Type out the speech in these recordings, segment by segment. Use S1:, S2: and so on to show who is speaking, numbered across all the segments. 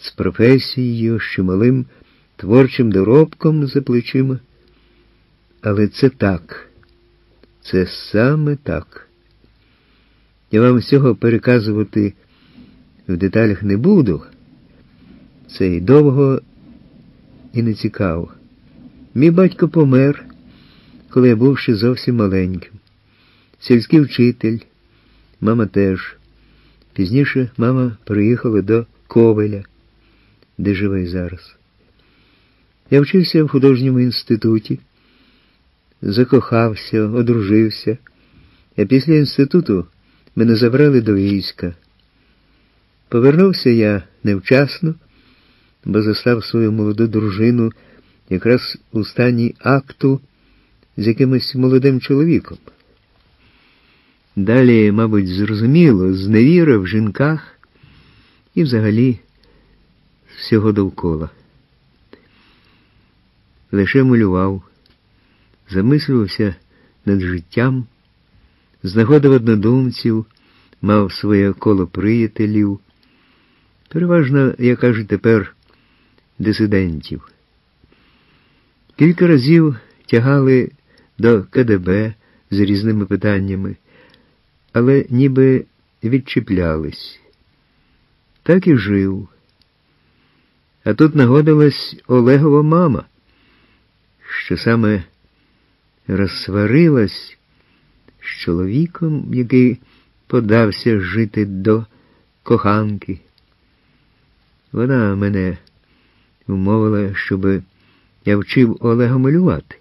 S1: з професією, з чималим творчим доробком за плечима. Але це так. Це саме так. Я вам всього переказувати в деталях не буду. Це і довго, і не цікаво. Мій батько помер, коли я був ще зовсім маленьким. Сільський вчитель, мама теж. Пізніше мама приїхала до Ковеля, де живе й зараз. Я вчився в художньому інституті, закохався, одружився, а після інституту мене забрали до війська. Повернувся я невчасно, бо застав свою молоду дружину якраз у стані акту з якимось молодим чоловіком. Далі, мабуть, зрозуміло, зневіра в жінках і взагалі всього довкола. Лише малював, замислювався над життям, знаходив однодумців, мав своє коло приятелів, переважно, як кажуть тепер, дисидентів. Кілька разів тягали до КДБ з різними питаннями, але ніби відчіплялись. Так і жив. А тут нагодилась Олегова мама, що саме розсварилась з чоловіком, який подався жити до коханки. Вона мене вмовила, щоб я вчив Олега малювати.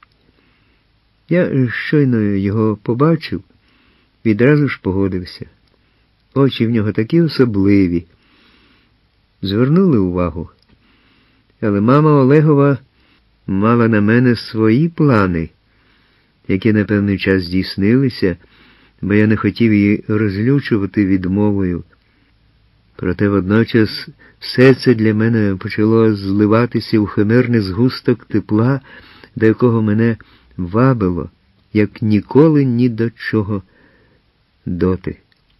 S1: Я щойно його побачив, відразу ж погодився. Очі в нього такі особливі. Звернули увагу. Але мама Олегова мала на мене свої плани, які на певний час здійснилися, бо я не хотів її розлючувати відмовою. Проте водночас все це для мене почало зливатися у химерний згусток тепла, до якого мене вабило, як ніколи ні до чого доти.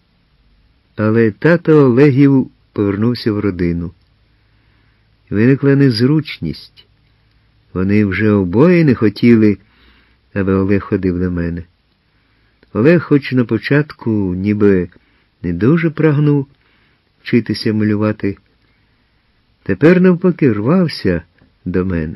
S1: Але тато Олегів повернувся в родину. Виникла незручність. Вони вже обоє не хотіли, аби Олег ходив до мене. Олег, хоч на початку ніби не дуже прагнув вчитися малювати, тепер навпаки рвався до мене.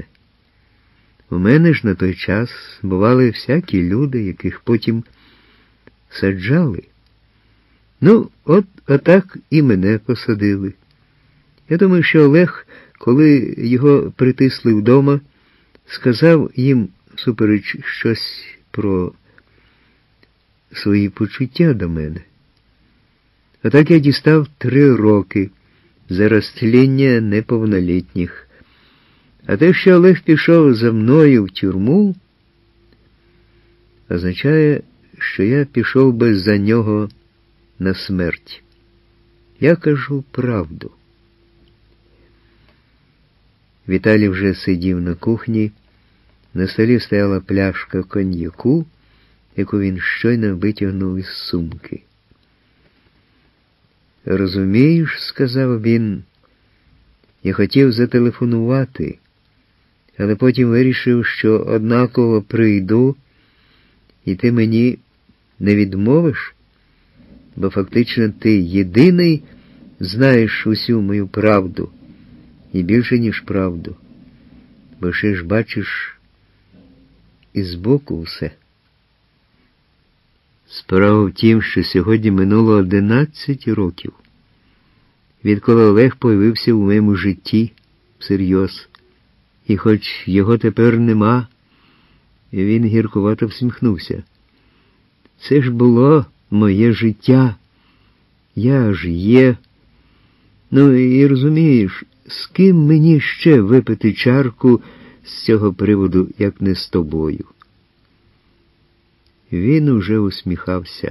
S1: У мене ж на той час бували всякі люди, яких потім саджали. Ну, отак і мене посадили. Я думаю, що Олег, коли його притисли вдома, сказав їм супереч щось про свої почуття до мене. Отак я дістав 3 роки за розтління неповнолітніх. А те, що Олег пішов за мною в тюрму, означає, що я пішов би за нього на смерть. Я кажу правду. Віталій вже сидів на кухні, на столі стояла пляшка коньяку, яку він щойно витягнув із сумки. «Розумієш, — сказав він, — я хотів зателефонувати, але потім вирішив, що однаково прийду, і ти мені не відмовиш, бо фактично ти єдиний знаєш усю мою правду, і більше, ніж правду, бо ще ж бачиш і збоку все». Справа в тім, що сьогодні минуло 11 років, відколи Олег появився у моєму житті всерйоз. І хоч його тепер нема, він гіркувато всміхнувся. Це ж було моє життя. Я ж є. Ну і розумієш, з ким мені ще випити чарку з цього приводу, як не з тобою? Він уже усміхався.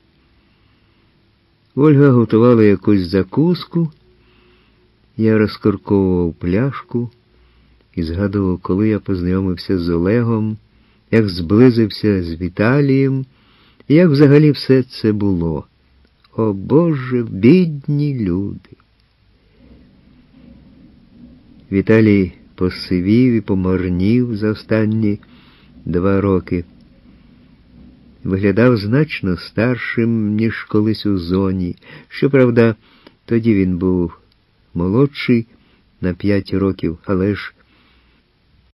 S1: Ольга готувала якусь закуску, я розкорковував пляшку і згадував, коли я познайомився з Олегом, як зблизився з Віталієм, і як взагалі все це було. О Боже, бідні люди! Віталій посивів і помарнів за останні 2 роки. Виглядав значно старшим, ніж колись у зоні. Щоправда, тоді він був молодший на 5 років, але ж